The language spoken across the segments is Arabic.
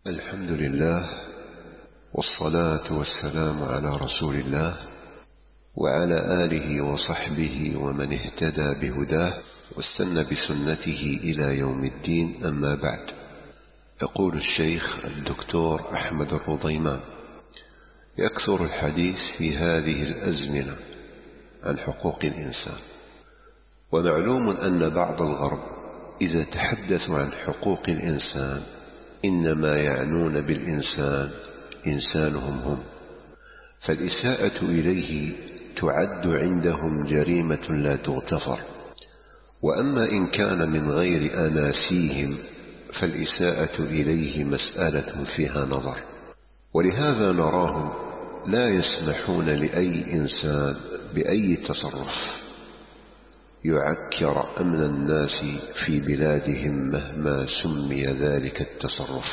الحمد لله، والصلاة والسلام على رسول الله وعلى آله وصحبه ومن اهتدى بهداه واستنى بسنته إلى يوم الدين. أما بعد، يقول الشيخ الدكتور أحمد الرضيمان: يكثر الحديث في هذه الأزمنة عن حقوق الإنسان، ومعلوم أن بعض الغرب إذا تحدثوا عن حقوق الإنسان إنما يعنون بالإنسان إنسانهم هم، فالإساءة إليه تعد عندهم جريمة لا تغتفر، وأما إن كان من غير أناسيهم فالإساءة إليه مسألة فيها نظر. ولهذا نراهم لا يسمحون لأي إنسان بأي تصرف يعكر أمن الناس في بلادهم مهما سمي ذلك التصرف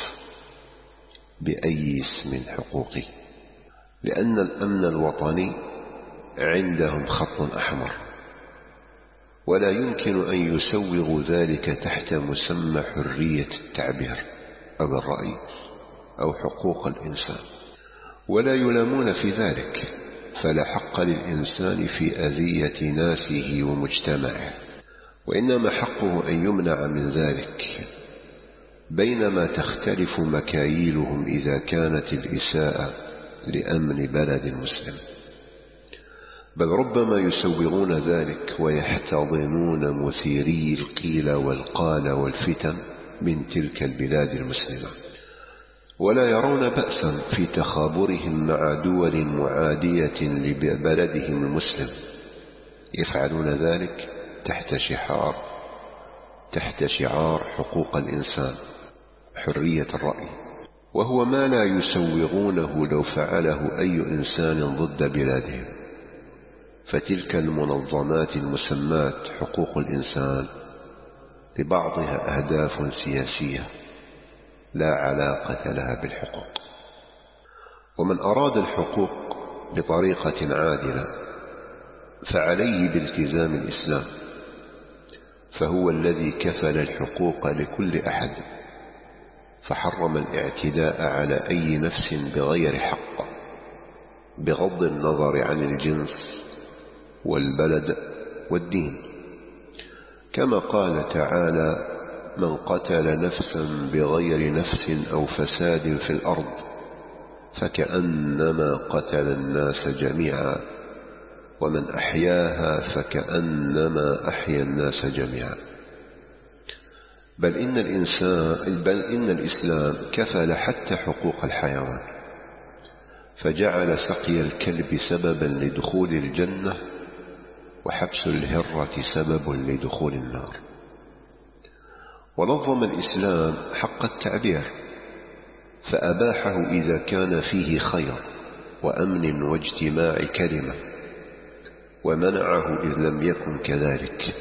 بأي اسم حقوقي، لأن الأمن الوطني عندهم خط أحمر، ولا يمكن أن يسوغوا ذلك تحت مسمى حرية التعبير أو الرأي أو حقوق الإنسان، ولا يلامون في ذلك، فلا حق للإنسان في أذية ناسه ومجتمعه، وإنما حقه أن يمنع من ذلك، بينما تختلف مكاييلهم إذا كانت الإساءة لأمن بلد مسلم، بل ربما يسوغون ذلك ويحتضنون مثيري القيل والقال والفتن من تلك البلاد المسلمة، ولا يرون بأسا في تخابرهم مع دول معادية لبلدهم المسلم، يفعلون ذلك تحت شعار حقوق الإنسان، حرية الرأي، وهو ما لا يسوغونه لو فعله أي إنسان ضد بلادهم. فتلك المنظمات المسمات حقوق الإنسان لبعضها أهداف سياسية لا علاقة لها بالحقوق، ومن أراد الحقوق بطريقة عادلة فعليه بالتزام الإسلام، فهو الذي كفل الحقوق لكل أحد، فحرم الاعتداء على أي نفس بغير حق، بغض النظر عن الجنس والبلد والدين، كما قال تعالى: من قتل نفسا بغير نفس أو فساد في الأرض فكأنما قتل الناس جميعا، ومن أحياها فكأنما أحيا الناس جميعا. بل إن الإسلام كفل حتى حقوق الحيوان، فجعل سقي الكلب سببا لدخول الجنة، وحبس الهرة سبب لدخول النار. ونظم الإسلام حق التعبير، فأباحه إذا كان فيه خير وأمن واجتماع كلمة، ومنعه إذ لم يكن كذلك،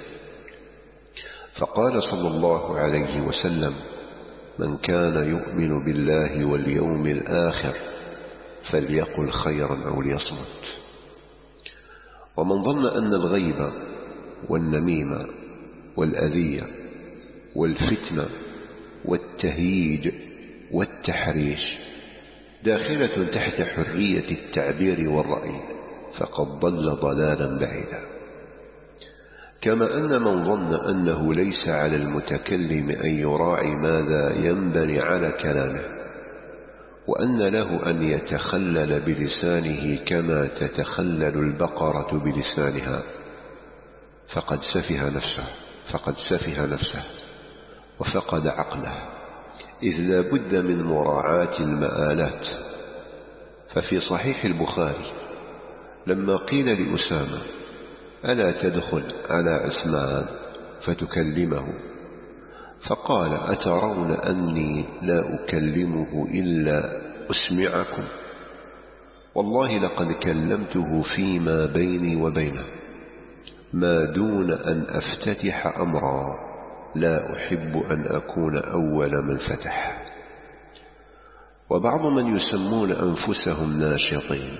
فقال صلى الله عليه وسلم: من كان يؤمن بالله واليوم الآخر فليقل خيرا أو ليصمت. ومن ظن أن الغيبة والنميمة والأذية والفتنة والتهييج والتحريش داخلة تحت حرية التعبير والرأي فقد ضل ضلالا بعيدا. كما أن من ظن أنه ليس على المتكلم أن يراعي ماذا ينبني على كلامه، وأن له أن يتخلل بلسانه كما تتخلل البقرة بلسانها، فقد سفه نفسه وفقد عقله، إذ لا بد من مراعاة المآلات. ففي صحيح البخاري لما قيل لأسامة: ألا تدخل على عثمان فتكلمه؟ فقال: أترون أني لا أكلمه إلا أسمعكم؟ والله لقد كلمته فيما بيني وبينه، ما دون أن أفتتح أمرا لا أحب أن أكون أول من فتح. وبعض من يسمون أنفسهم ناشطين،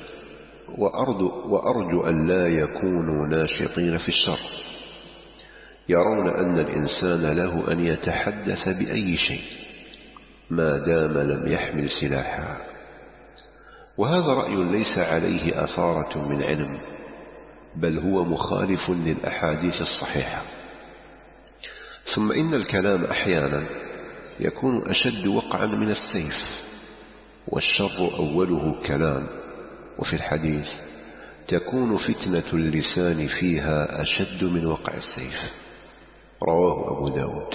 وأرجو أن لا يكونوا ناشطين في الشر، يرون أن الإنسان له أن يتحدث بأي شيء، ما دام لم يحمل سلاحا. وهذا رأي ليس عليه أثارة من علم، بل هو مخالف للأحاديث الصحيحة. ثم إن الكلام أحيانا يكون أشد وقعا من السيف، والشر أوله كلام. وفي الحديث تكون فتنة اللسان فيها أشد من وقع السيف، رواه أبو داود.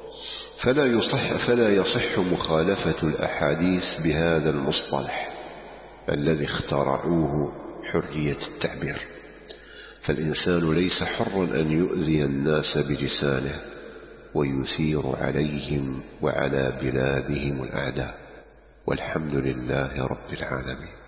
فلا يصح مخالفة الأحاديث بهذا المصطلح الذي اخترعوه حرية التعبير. فالإنسان ليس حرا أن يؤذي الناس بلسانه ويثير عليهم وعلى بلادهم الأعداء. والحمد لله رب العالمين.